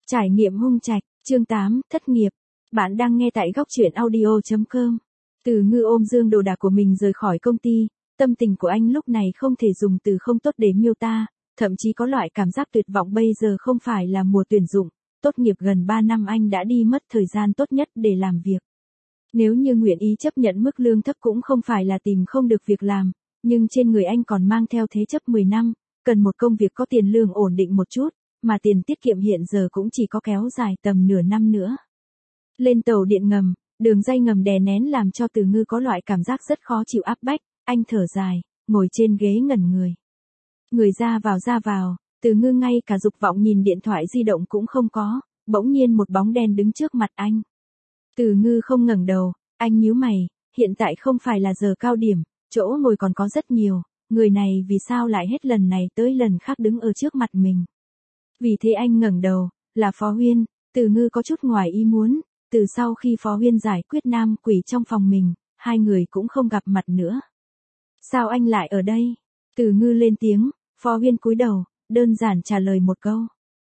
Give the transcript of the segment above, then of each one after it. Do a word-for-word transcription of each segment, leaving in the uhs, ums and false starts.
Trải nghiệm Hung Trạch, chương tám, thất nghiệp. Bạn đang nghe tại góc truyện audio chấm com. Từ Ngư ôm dương đồ đạc của mình rời khỏi công ty, tâm tình của anh lúc này không thể dùng từ không tốt để miêu tả, thậm chí có loại cảm giác tuyệt vọng. Bây giờ không phải là mùa tuyển dụng, tốt nghiệp gần ba năm anh đã đi mất thời gian tốt nhất để làm việc. Nếu như nguyện ý chấp nhận mức lương thấp cũng không phải là tìm không được việc làm, nhưng trên người anh còn mang theo thế chấp mười năm, cần một công việc có tiền lương ổn định một chút, mà tiền tiết kiệm hiện giờ cũng chỉ có kéo dài tầm nửa năm nữa. Lên tàu điện ngầm, đường ray ngầm đè nén làm cho Từ Ngư có loại cảm giác rất khó chịu áp bách, anh thở dài, ngồi trên ghế ngẩn người. Người ra vào ra vào, Từ Ngư ngay cả dục vọng nhìn điện thoại di động cũng không có, bỗng nhiên một bóng đen đứng trước mặt anh. Từ Ngư không ngẩng đầu, anh nhíu mày, hiện tại không phải là giờ cao điểm, chỗ ngồi còn có rất nhiều, người này vì sao lại hết lần này tới lần khác đứng ở trước mặt mình. Vì thế anh ngẩng đầu, là Phó Huyên. Từ Ngư có chút ngoài ý muốn, từ sau khi Phó Huyên giải quyết nam quỷ trong phòng mình, hai người cũng không gặp mặt nữa. Sao anh lại ở đây? Từ Ngư lên tiếng, Phó Huyên cúi đầu, đơn giản trả lời một câu.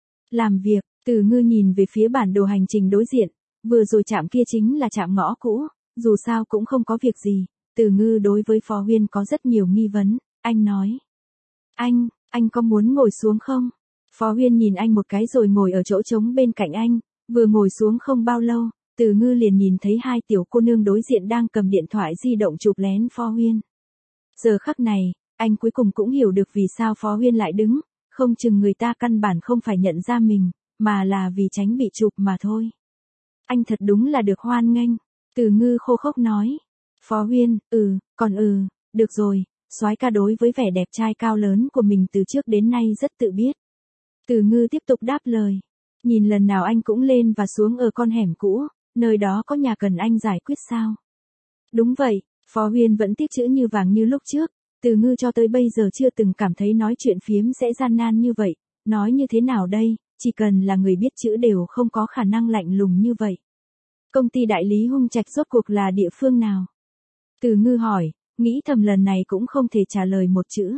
Làm việc. Từ Ngư nhìn về phía bản đồ hành trình đối diện, vừa rồi trạm kia chính là trạm ngõ cũ, dù sao cũng không có việc gì. Từ Ngư đối với Phó Huyên có rất nhiều nghi vấn, anh nói. Anh, anh có muốn ngồi xuống không? Phó Huyên nhìn anh một cái rồi ngồi ở chỗ trống bên cạnh anh, vừa ngồi xuống không bao lâu, Từ Ngư liền nhìn thấy hai tiểu cô nương đối diện đang cầm điện thoại di động chụp lén Phó Huyên. Giờ khắc này, anh cuối cùng cũng hiểu được vì sao Phó Huyên lại đứng, không chừng người ta căn bản không phải nhận ra mình, mà là vì tránh bị chụp mà thôi. Anh thật đúng là được hoan nghênh, Từ Ngư khô khốc nói. Phó Huyên, ừ, còn ừ, được rồi, soái ca đối với vẻ đẹp trai cao lớn của mình từ trước đến nay rất tự biết. Từ Ngư tiếp tục đáp lời. Nhìn lần nào anh cũng lên và xuống ở con hẻm cũ, nơi đó có nhà cần anh giải quyết sao? Đúng vậy, Phó Huyên vẫn tiếc chữ như vàng như lúc trước. Từ Ngư cho tới bây giờ chưa từng cảm thấy nói chuyện phiếm sẽ gian nan như vậy. Nói như thế nào đây, chỉ cần là người biết chữ đều không có khả năng lạnh lùng như vậy. Công ty đại lý Hung Trạch rốt cuộc là địa phương nào? Từ Ngư hỏi, nghĩ thầm lần này cũng không thể trả lời một chữ.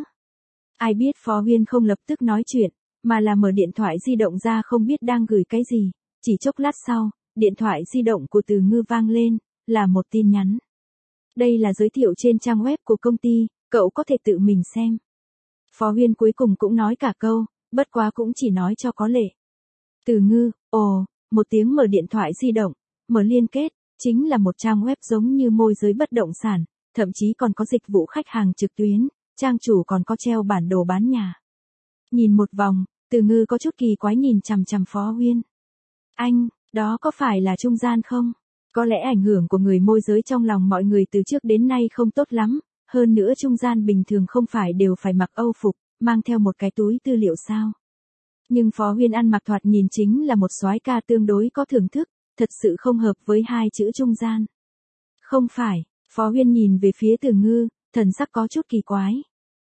Ai biết Phó Huyên không lập tức nói chuyện, mà là mở điện thoại di động ra không biết đang gửi cái gì. Chỉ chốc lát sau, điện thoại di động của Từ Ngư vang lên, là một tin nhắn. Đây là giới thiệu trên trang web của công ty, cậu có thể tự mình xem. Phó Huyên cuối cùng cũng nói cả câu, bất quá cũng chỉ nói cho có lệ. Từ Ngư, ồ, một tiếng mở điện thoại di động, mở liên kết, chính là một trang web giống như môi giới bất động sản, thậm chí còn có dịch vụ khách hàng trực tuyến, trang chủ còn có treo bản đồ bán nhà. Nhìn một vòng, Từ Ngư có chút kỳ quái nhìn chằm chằm Phó Huyên. Anh, đó có phải là trung gian không? Có lẽ ảnh hưởng của người môi giới trong lòng mọi người từ trước đến nay không tốt lắm, hơn nữa trung gian bình thường không phải đều phải mặc âu phục, mang theo một cái túi tư liệu sao? Nhưng Phó Huyên ăn mặc thoạt nhìn chính là một soái ca tương đối có thưởng thức, thật sự không hợp với hai chữ trung gian. Không phải, Phó Huyên nhìn về phía Từ Ngư, thần sắc có chút kỳ quái.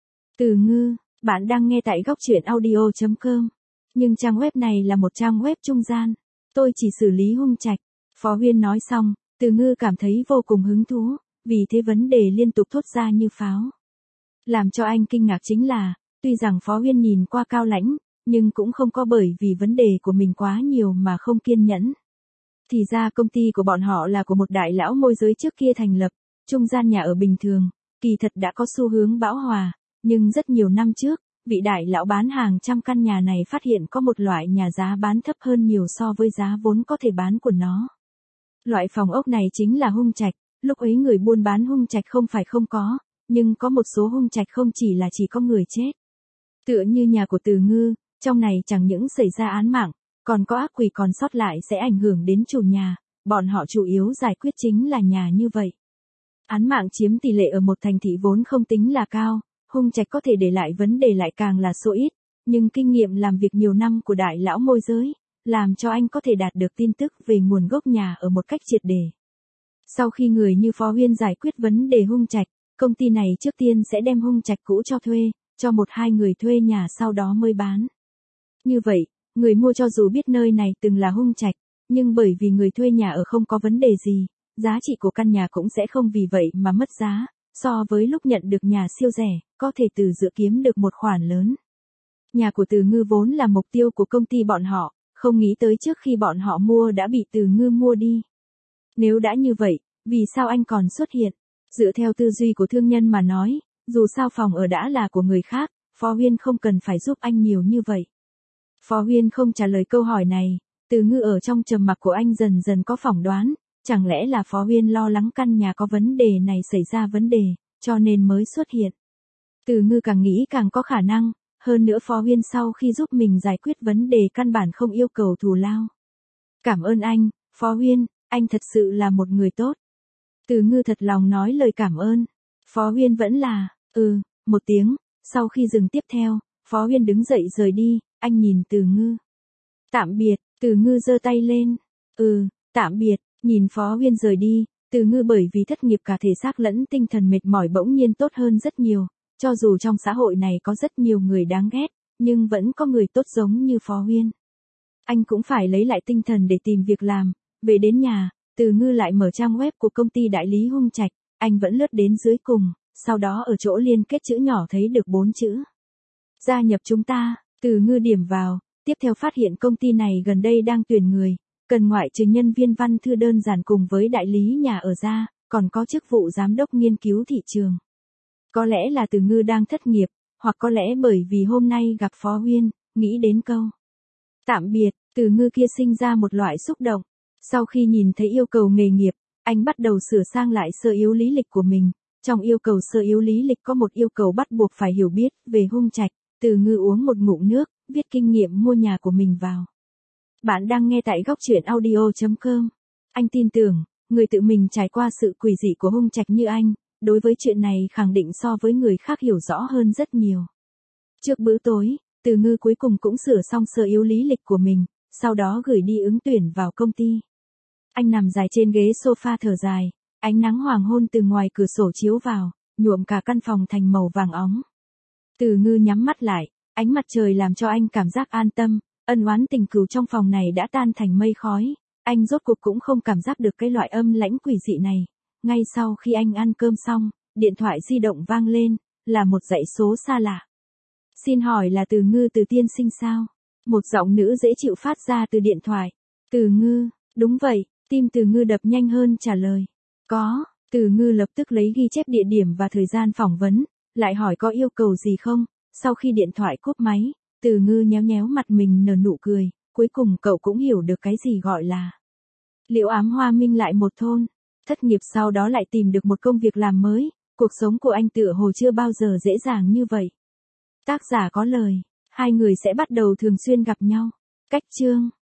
Từ Ngư, bạn đang nghe tại góc truyện audio chấm com. Nhưng trang web này là một trang web trung gian. Tôi chỉ xử lý Hung Trạch. Phó Huyên nói xong, Từ Ngư cảm thấy vô cùng hứng thú, vì thế vấn đề liên tục thốt ra như pháo. Làm cho anh kinh ngạc chính là, tuy rằng Phó Huyên nhìn qua cao lãnh, nhưng cũng không có bởi vì vấn đề của mình quá nhiều mà không kiên nhẫn. Thì ra công ty của bọn họ là của một đại lão môi giới trước kia thành lập, trung gian nhà ở bình thường, kỳ thật đã có xu hướng bão hòa, nhưng rất nhiều năm trước, vị đại lão bán hàng trăm căn nhà này phát hiện có một loại nhà giá bán thấp hơn nhiều so với giá vốn có thể bán của nó. Loại phòng ốc này chính là Hung Trạch, lúc ấy người buôn bán Hung Trạch không phải không có, nhưng có một số Hung Trạch không chỉ là chỉ có người chết. Tựa như nhà của Từ Ngư, trong này chẳng những xảy ra án mạng, còn có ác quỷ còn sót lại sẽ ảnh hưởng đến chủ nhà, bọn họ chủ yếu giải quyết chính là nhà như vậy. Án mạng chiếm tỷ lệ ở một thành thị vốn không tính là cao, Hung Trạch có thể để lại vấn đề lại càng là số ít, nhưng kinh nghiệm làm việc nhiều năm của đại lão môi giới, làm cho anh có thể đạt được tin tức về nguồn gốc nhà ở một cách triệt để. Sau khi người như Phó Huyên giải quyết vấn đề Hung Trạch, công ty này trước tiên sẽ đem Hung Trạch cũ cho thuê, cho một hai người thuê nhà sau đó mới bán. Như vậy, người mua cho dù biết nơi này từng là Hung Trạch, nhưng bởi vì người thuê nhà ở không có vấn đề gì, giá trị của căn nhà cũng sẽ không vì vậy mà mất giá, so với lúc nhận được nhà siêu rẻ, có thể từ giữa kiếm được một khoản lớn. Nhà của Từ Ngư vốn là mục tiêu của công ty bọn họ, không nghĩ tới trước khi bọn họ mua đã bị Từ Ngư mua đi. Nếu đã như vậy, vì sao anh còn xuất hiện? Dựa theo tư duy của thương nhân mà nói, dù sao phòng ở đã là của người khác, Phó Huyên không cần phải giúp anh nhiều như vậy. Phó Huyên không trả lời câu hỏi này, Từ Ngư ở trong trầm mặc của anh dần dần có phỏng đoán, chẳng lẽ là Phó Huyên lo lắng căn nhà có vấn đề này xảy ra vấn đề, cho nên mới xuất hiện. Từ Ngư càng nghĩ càng có khả năng, hơn nữa Phó Huyên sau khi giúp mình giải quyết vấn đề căn bản không yêu cầu thù lao. Cảm ơn anh, Phó Huyên, anh thật sự là một người tốt. Từ Ngư thật lòng nói lời cảm ơn. Phó Huyên vẫn là, ừ, một tiếng, sau khi dừng tiếp theo, Phó Huyên đứng dậy rời đi, anh nhìn Từ Ngư. Tạm biệt, Từ Ngư giơ tay lên. Ừ, tạm biệt, nhìn Phó Huyên rời đi, Từ Ngư bởi vì thất nghiệp cả thể xác lẫn tinh thần mệt mỏi bỗng nhiên tốt hơn rất nhiều. Cho dù trong xã hội này có rất nhiều người đáng ghét, nhưng vẫn có người tốt giống như Phó Huyên. Anh cũng phải lấy lại tinh thần để tìm việc làm. Về đến nhà, Từ Ngư lại mở trang web của công ty đại lý Hung Trạch, anh vẫn lướt đến dưới cùng, sau đó ở chỗ liên kết chữ nhỏ thấy được bốn chữ. Gia nhập chúng ta, Từ Ngư điểm vào, tiếp theo phát hiện công ty này gần đây đang tuyển người, cần ngoại trừ nhân viên văn thư đơn giản cùng với đại lý nhà ở ra, còn có chức vụ giám đốc nghiên cứu thị trường. Có lẽ là Từ Ngư đang thất nghiệp, hoặc có lẽ bởi vì hôm nay gặp Phó Huyên, nghĩ đến câu tạm biệt, Từ Ngư kia sinh ra một loại xúc động. Sau khi nhìn thấy yêu cầu nghề nghiệp, anh bắt đầu sửa sang lại sơ yếu lý lịch của mình. Trong yêu cầu sơ yếu lý lịch có một yêu cầu bắt buộc phải hiểu biết về Hung Trạch. Từ Ngư uống một ngụm nước, viết kinh nghiệm mua nhà của mình vào. Bạn đang nghe tại góc truyện audio chấm com. Anh tin tưởng, người tự mình trải qua sự quỷ dị của Hung Trạch như anh, đối với chuyện này khẳng định so với người khác hiểu rõ hơn rất nhiều. Trước bữa tối, Từ Ngư cuối cùng cũng sửa xong sơ yếu lý lịch của mình, sau đó gửi đi ứng tuyển vào công ty. Anh nằm dài trên ghế sofa thở dài, ánh nắng hoàng hôn từ ngoài cửa sổ chiếu vào, nhuộm cả căn phòng thành màu vàng óng. Từ Ngư nhắm mắt lại, ánh mặt trời làm cho anh cảm giác an tâm, ân oán tình cừu trong phòng này đã tan thành mây khói, anh rốt cuộc cũng không cảm giác được cái loại âm lãnh quỷ dị này. Ngay sau khi anh ăn cơm xong, điện thoại di động vang lên, là một dãy số xa lạ. Xin hỏi là Từ Ngư từ tiên sinh sao? Một giọng nữ dễ chịu phát ra từ điện thoại. Từ Ngư, đúng vậy, tim Từ Ngư đập nhanh hơn trả lời. Có, Từ Ngư lập tức lấy ghi chép địa điểm và thời gian phỏng vấn, lại hỏi có yêu cầu gì không. Sau khi điện thoại cúp máy, Từ Ngư nhéo nhéo mặt mình nở nụ cười, cuối cùng cậu cũng hiểu được cái gì gọi là liễu ám hoa minh lại một thôn. Thất nghiệp sau đó lại tìm được một công việc làm mới, cuộc sống của anh tựa hồ chưa bao giờ dễ dàng như vậy. Tác giả có lời, hai người sẽ bắt đầu thường xuyên gặp nhau. Cách chương